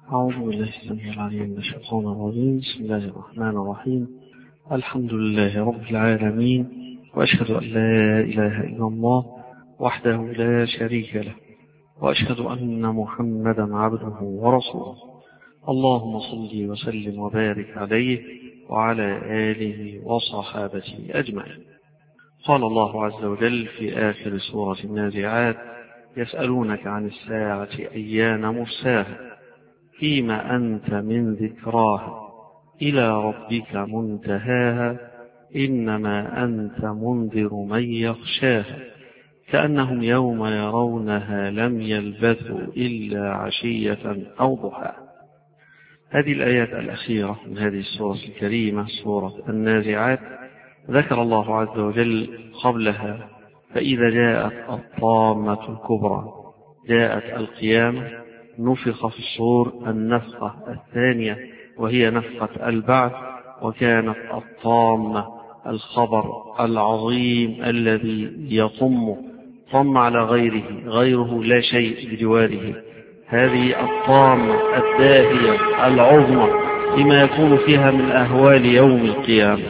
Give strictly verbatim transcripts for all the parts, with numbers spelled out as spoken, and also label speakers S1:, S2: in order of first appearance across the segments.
S1: أعوذ بالله السميع العليم من الشيطان الرجيم. بسم الله الرحمن الرحيم. الحمد لله رب العالمين، وأشهد أن لا إله إلا الله وحده لا شريك له، وأشهد أن محمدا عبده ورسوله. اللهم صل وسلم وبارك عليه وعلى آله وصحابته أجمعين. قال الله عز وجل في آخر سورة النازعات: يسألونك عن الساعة أيان مرساها فيما أنت من ذكراها إلى ربك منتهاها إنما أنت منذر من يخشاها كأنهم يوم يرونها لم يلبثوا إلا عشية أو ضحاها. هذه الآيات الأخيرة من هذه السورة الكريمة سورة النازعات ذكر الله عز وجل قبلها: فإذا جاءت الطامة الكبرى، جاءت القيامة، نفخ في الصور النفخة الثانية وهي نفخة البعث، وكانت الطامة الخبر العظيم الذي يطم طم على غيره، غيره لا شيء بجواره. هذه الطامة الداهية العظمى لما يكون فيها من أهوال يوم القيامة،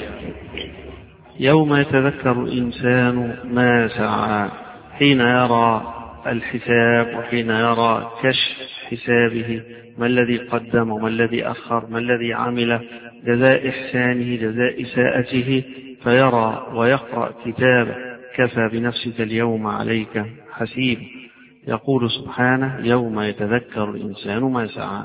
S1: يوم يتذكر الإنسان ما سعى، حين يرى الحساب وحين يرى كشف حسابه، ما الذي قدم وما الذي أخر، ما الذي عمل، جزاء إحسانه جزاء إساءته، فيرى ويقرأ كتابه: كفى بنفسك اليوم عليك حسيب. يقول سبحانه: يوم يتذكر الإنسان ما سعى،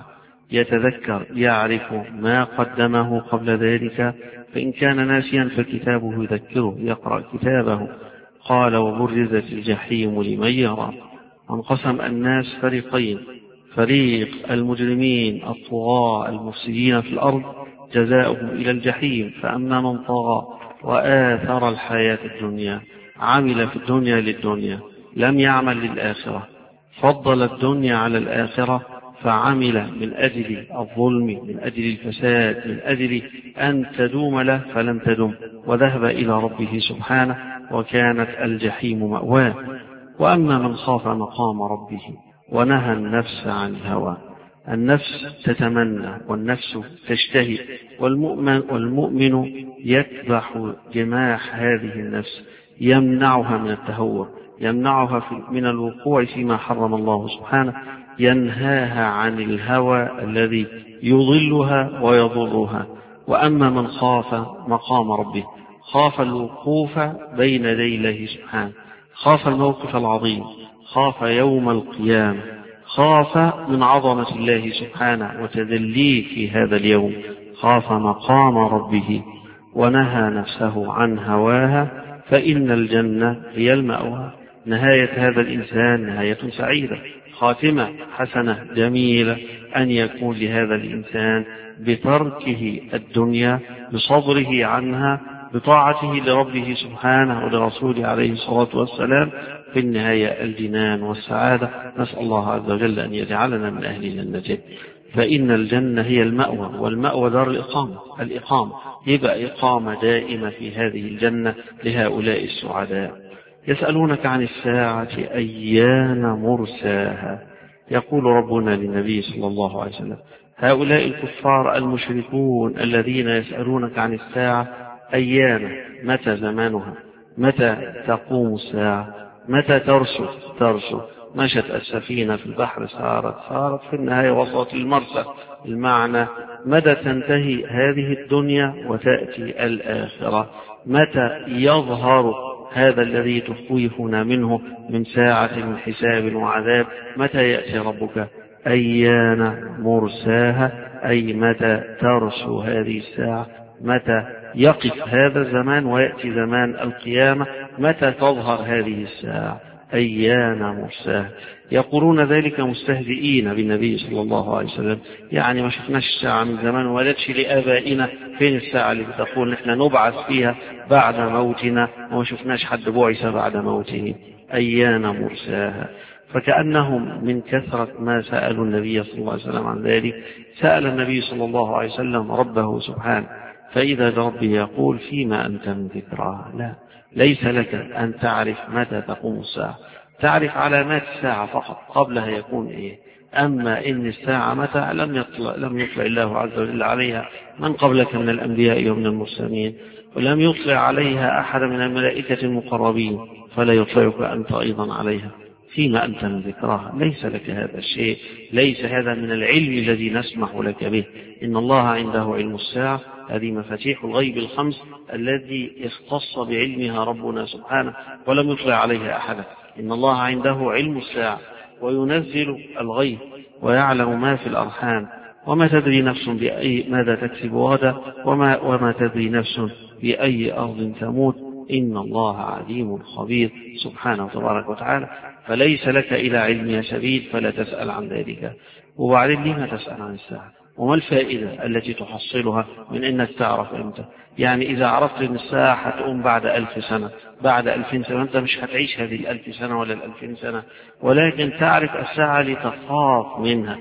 S1: يتذكر يعرف ما قدمه قبل ذلك، فإن كان ناسيا فكتابه يذكره، يقرأ كتابه. قال: وبرزت الجحيم لمن يرى. انقسم الناس فريقين: فريق المجرمين الطغاة المفسدين في الأرض جزاؤهم إلى الجحيم، فأما من طغى وآثر الحياة الدنيا، عمل في الدنيا للدنيا لم يعمل للآخرة، فضل الدنيا على الآخرة، فعمل من أجل الظلم، من أجل الفساد، من أجل أن تدوم له فلم تدم، وذهب إلى ربه سبحانه، وكانت الجحيم مأواه. وأما من خاف مقام ربه ونهى النفس عن الهوى، النفس تتمنى والنفس تشتهي، والمؤمن, والمؤمن يكبح جماح هذه النفس، يمنعها من التهور، يمنعها من الوقوع فيما حرم الله سبحانه، ينهاها عن الهوى الذي يضلها ويضرها. وأما من خاف مقام ربه، خاف الوقوف بين يدي الله سبحانه، خاف الموقف العظيم، خاف يوم القيامة، خاف من عظمة الله سبحانه وتذليه في هذا اليوم، خاف مقام ربه ونهى نفسه عن هواها، فإن الجنة هي المأوى. نهاية هذا الإنسان نهاية سعيدة، خاتمة حسنة جميلة، أن يكون لهذا الإنسان بتركه الدنيا، بصبره عنها، بطاعته لربه سبحانه ولرسوله عليه الصلاة والسلام، في النهاية الجنان والسعادة. نسأل الله عز وجل أن يجعلنا من أهل الجنة، فإن الجنة هي المأوى، والمأوى دار الإقامة، الإقامة يبقى إقامة دائمة في هذه الجنة لهؤلاء السعداء. يسألونك عن الساعة أيان مرساها، يقول ربنا للنبي صلى الله عليه وسلم: هؤلاء الكفار المشركون الذين يسألونك عن الساعة أيان، متى زمانها، متى تقوم الساعة، متى ترسل ترسل مشت السفينة في البحر، سارت سارت في النهاية وصلت المرسى، المعنى متى تنتهي هذه الدنيا وتأتي الآخرة، متى يظهر هذا الذي تخوفنا منه من ساعة من حساب وعذاب، متى يأتي ربك. أيان مرساها أي متى ترسو هذه الساعة، متى يقف هذا الزمان ويأتي زمان القيامة، متى تظهر هذه الساعة. أيان مرساها، يقولون ذلك مستهزئين بالنبي صلى الله عليه وسلم، يعني ما شفناش الساعة من زمان، ولدش لآبائنا، فين الساعة اللي بتقول نحن نبعث فيها بعد موتنا، وما شفناش حد بعث بعد موته. أيان مرساها، فكأنهم من كثرة ما سألوا النبي صلى الله عليه وسلم عن ذلك، سأل النبي صلى الله عليه وسلم ربه سبحانه، فإذا بربه يقول: فيما أنت من ذكراها. لا، ليس لك أن تعرف متى تقوم الساعة، تعرف علامات الساعة فقط، قبلها يكون إيه؟ أما إن الساعة متى لم يطلع, لم يطلع الله عز وجل عليها من قبلك من الأنبياء ومن المرسلين، ولم يطلع عليها أحد من الملائكة المقربين، فلا يطلعك أنت أيضا عليها فيما أنت من ذكرها. ليس لك هذا الشيء، ليس هذا من العلم الذي نسمح لك به. إن الله عنده علم الساعة، هذه مفاتيح الغيب الخمس الذي اختص بعلمها ربنا سبحانه ولم يطلع عليها أحدا. إن الله عنده علم الساعة وينزل الغيب ويعلم ما في الأرحام وما تدري نفس بأي ماذا تكسب غدا وما, وما تدري نفس بأي أرض تموت. إن الله عليم خبير سبحانه تبارك وتعالى. فليس لك إلى علمها سبيل، فلا تسأل عن ذلك. وبعدين لما تسأل عن الساعة؟ وما الفائدة التي تحصلها من أنك تعرف أنت؟ يعني إذا عرفت أن الساعة هتقوم بعد ألف سنة، بعد ألفين سنة، أنت مش هتعيش هذه الألف سنة ولا الألفين سنة، ولكن تعرف الساعة لتخاف منها.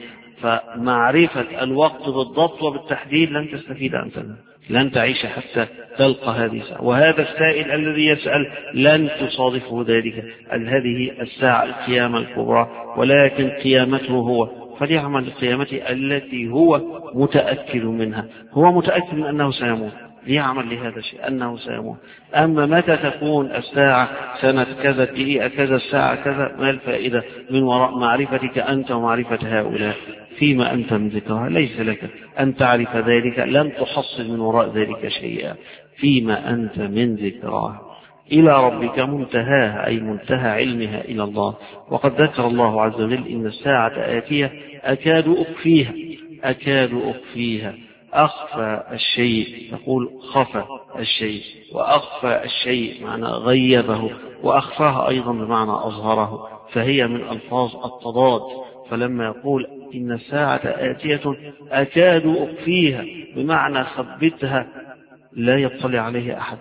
S1: فمعرفة الوقت بالضبط وبالتحديد لن تستفيد أنت، لن تعيش حتى تلقى هذه الساعة. وهذا السائل الذي يسأل لن تصادفه ذلك هذه الساعة القيامة الكبرى، ولكن قيامته هو، فليعمل القيامة التي هو متأكد منها. هو متأكد من أنه سيموت، ليعمل لهذا الشيء أنه سيموت. أما متى تكون الساعة، سنة كذا، دقيقة كذا، الساعة كذا، ما الفائدة من وراء معرفتك أنت ومعرفة هؤلاء فيما أنت من ذكرها؟ ليس لك أن تعرف ذلك، لن تحصل من وراء ذلك شيئا فيما أنت من ذكرها. إلى ربك منتهاها، أي منتهى علمها إلى الله. وقد ذكر الله عز وجل إن الساعة آتية أكاد أخفيها، أكاد أخفيها. أخفى الشيء، تقول خفى الشيء، وأخفى الشيء معنى غيبه، وأخفاه أيضا بمعنى أظهره، فهي من ألفاظ التضاد. فلما يقول إن الساعة آتية أكاد أخفيها بمعنى خبتها لا يطلع عليها أحد،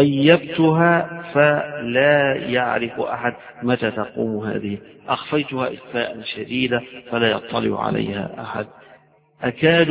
S1: غيبتها فلا يعرف أحد متى تقوم هذه، أخفيتها إخفاء شديدا فلا يطلع عليها أحد. أكاد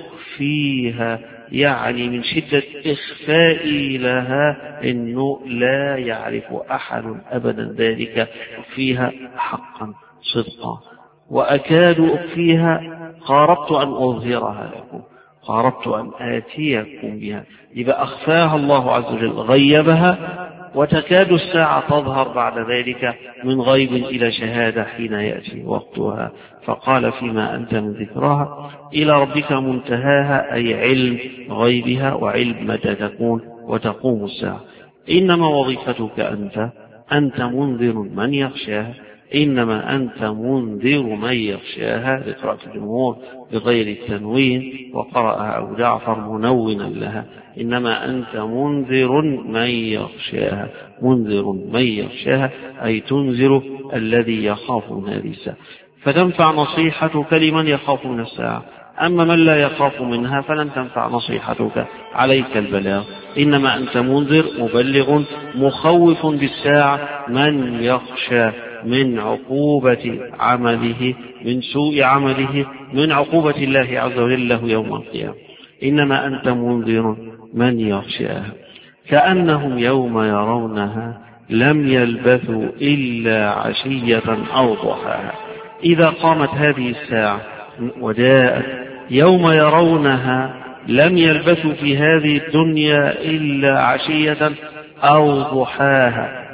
S1: أخفيها يعني من شدة إخفائي لها إنه لا يعرف أحد أبدا ذلك فيها حقا صدقا. وأكاد أخفيها قاربت أن أظهرها لكم، قاربت أن آتيكم بها. إذا أخفاها الله عز وجل غيبها، وتكاد الساعة تظهر بعد ذلك من غيب إلى شهادة حين يأتي وقتها. فقال فيما أنت من ذكرها إلى ربك منتهاها، أي علم غيبها وعلم متى تكون وتقوم الساعة. إنما وظيفتك أنت أنت منذر من يخشاها، إنما أنت منذر من يخشاها لقراءة الجمهور بغير التنوين، وقرأها أبو جعفر منونا لها. إنما أنت منذر من يخشاها، منذر من يخشاها أي تنذر الذي يخاف من هذه الساعة. فتنفع نصيحتك لمن يخاف من الساعة، أما من لا يخاف منها فلن تنفع نصيحتك، عليك البلاغ. إنما أنت منذر مبلغ مخوف بالساعة من يخشى من عقوبة عمله، من سوء عمله، من عقوبة الله عز وجل له يوم القيامة. إنما أنت منذر من يخشاها كأنهم يوم يرونها لم يلبثوا إلا عشية أو ضحاها. إذا قامت هذه الساعة وجاءت يوم يرونها لم يلبثوا في هذه الدنيا إلا عشية أو ضحاها،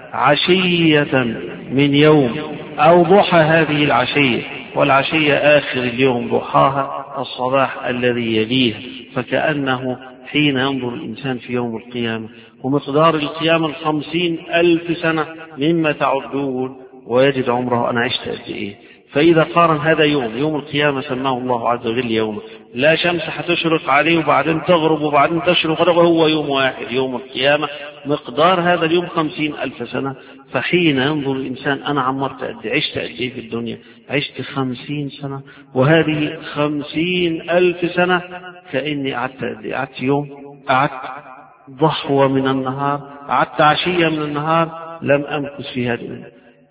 S1: عشية من يوم أو ضحى هذه العشية، والعشية آخر اليوم، ضحاها الصباح الذي يليه. فكأنه حين ينظر الإنسان في يوم القيامة ومقدار القيامة الخمسين ألف سنة مما تعدون، ويجد عمره أنا عشت قد إيه. فإذا قارن هذا يوم يوم القيامة سماه الله عز وجل يوم لا شمس هتشرق عليه وبعدين تغرب وبعدين تشرق، وهو يوم واحد يوم القيامة، مقدار هذا اليوم خمسين ألف سنة. فحين ينظر الإنسان أنا عمرت قد عشت قد إيه في الدنيا، عشت خمسين سنة، وهذه خمسين ألف سنة كأني قعدت قعدت يوم، قعدت ضحوة من النهار، قعدت عشية من النهار، لم أمكث في هذه.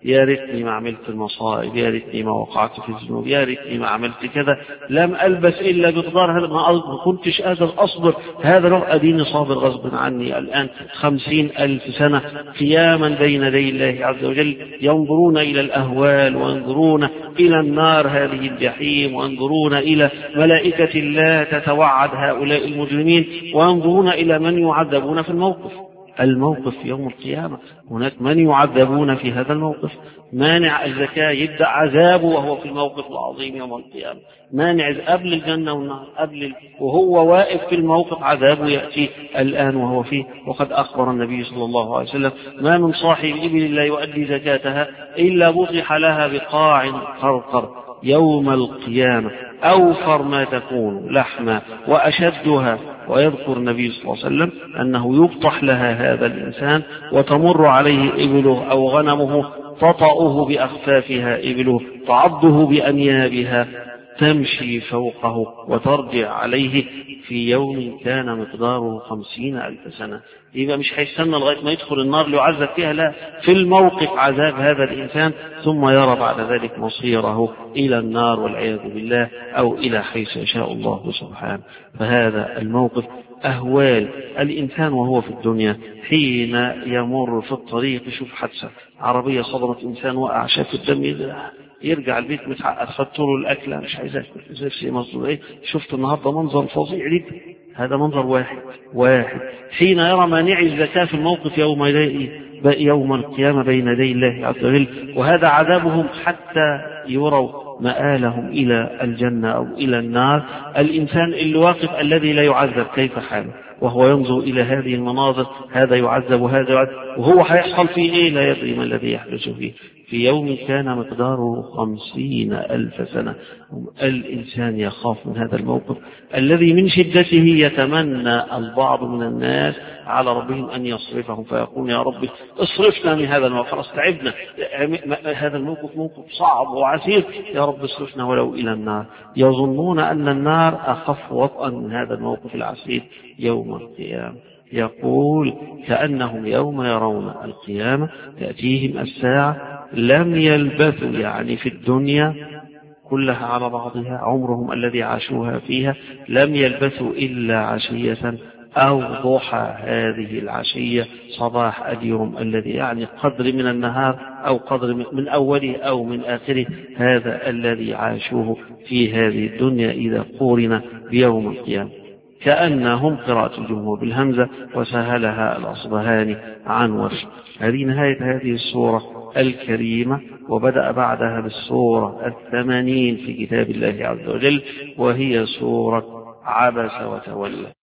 S1: يا ريتني ما عملت المصائب، يا ريتني ما وقعت في الذنوب، يا ريتني ما عملت كذا، لم ألبس إلا بقدار هذا، ما كنتش قادر أصبر هذا لو أديني صابر غصب عني الآن خمسين ألف سنة قياما بين يدي الله عز وجل، ينظرون إلى الأهوال وينظرون إلى النار هذه الجحيم، وينظرون إلى ملائكة الله تتوعد هؤلاء المجرمين، وينظرون إلى من يعذبون في الموقف الموقف يوم القيامة. هناك من يعذبون في هذا الموقف، مانع الزكاة يبدأ عذابه وهو في الموقف العظيم يوم القيامة، مانع قبل الجنة والنار قبل وهو واقف في الموقف عذابه يأتي الآن وهو فيه. وقد أخبر النبي صلى الله عليه وسلم ما من صاحب إبل لا يؤدي زكاتها إلا بطح لها بقاع قرقر يوم القيامة أوفر ما تكون لحما وأشدها. ويذكر النبي صلى الله عليه وسلم أنه يبطح لها هذا الإنسان وتمر عليه إبله أو غنمه تطأه بأخفافها إبله تعضه بأنيابها تمشي فوقه وترجع عليه في يوم كان مقداره خمسين ألف سنة. يبقى مش هيستنى لغاية ما يدخل النار ليعذب فيها، لا، في الموقف عذاب هذا الإنسان، ثم يرى بعد ذلك مصيره إلى النار والعياذ بالله أو إلى حيث يشاء الله سبحانه. فهذا الموقف أهوال الإنسان وهو في الدنيا حين يمر في الطريق يشوف حادثة عربية صدمت إنسان وقع شاف الدم يرجع البيت متعقد، خدت له الأكل مش عايزك زي مصدر إيه، شفت النهارده منظر فظيع جدا. هذا منظر واحد واحد حين يرى مانعي الزكاة في الموقف يوم يوم القيامة بين يدي الله عز وجل، وهذا عذابهم حتى يروا مآلهم إلى الجنة أو إلى النار. الإنسان اللي واقف الذي لا يعذب كيف حاله وهو ينظر إلى هذه المناظر، هذا يعذب وهذا يعذب، وهو هيحصل فيه إيه لا يدري ما الذي يحدث فيه. في يوم كان مقداره خمسين ألف سنة الإنسان يخاف من هذا الموقف الذي من شدته يتمنى البعض من الناس على ربهم أن يصرفهم، فيقول يا رب اصرفنا من هذا الموقف، خلاص تعبنا، هذا الموقف موقف صعب وعسير، يا رب اصرفنا ولو إلى النار. يظنون أن النار أخف وطئا من هذا الموقف العسير يوم القيامة. يقول كأنهم يوم يرون القيامة تأتيهم الساعة لم يلبثوا، يعني في الدنيا كلها على بعضها عمرهم الذي عاشوها فيها لم يلبثوا إلا عشية أو ضحى هذه العشية صباح اليوم الذي يعني قدر من النهار أو قدر من أوله أو من آخره، هذا الذي عاشوه في هذه الدنيا إذا قورن بيوم القيامة. كأنهم قراءة الجمهور بالهمزة وسهلها الأصبهاني عن ورش. هذه نهاية هذه السورة الكريمة، وبدأ بعدها بالسورة الثمانين في كتاب الله عز وجل، وهي سورة عبس وتولى.